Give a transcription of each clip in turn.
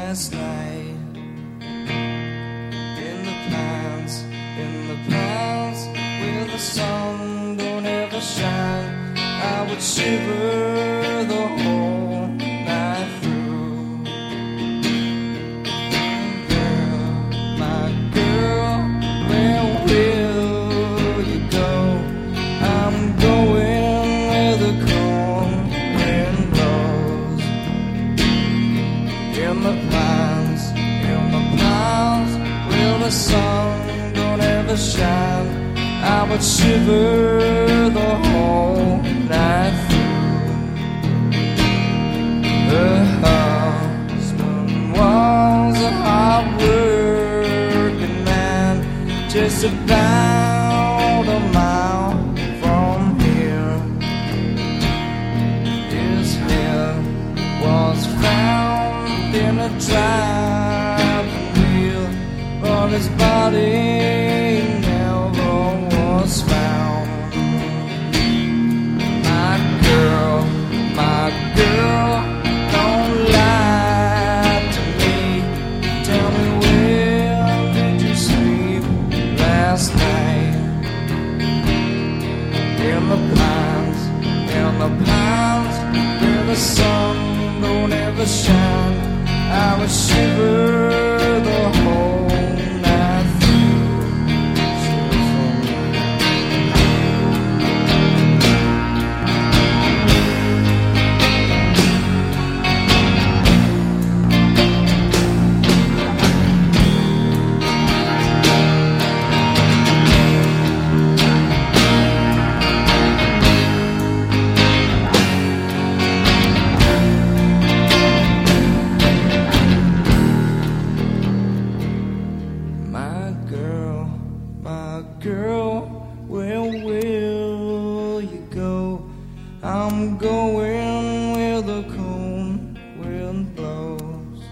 last night. In the pines, where the sun don't ever shine, I would shiver the whole night through. Girl, my girl, where will you go? I'm going where the cold wind blows. In the pines, where the sun don't ever shine, I would shiver the whole night through. Her husband was a hard-working man, just about a mile from here. His head was found in a driving wheel, but his body never was found. My girl, don't lie to me. Tell me, where did you sleep last night? In the pines, where the sun don't ever shine, I would shiver the whole night through. My girl, where will you go? I'm going where the cold wind blows.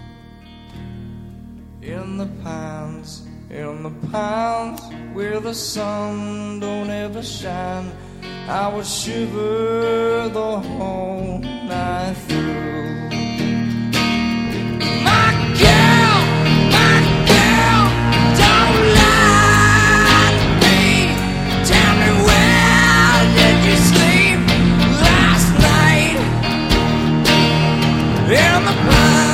In the pines, where the sun don't ever shine, I would shiver the whole night through. In the pines.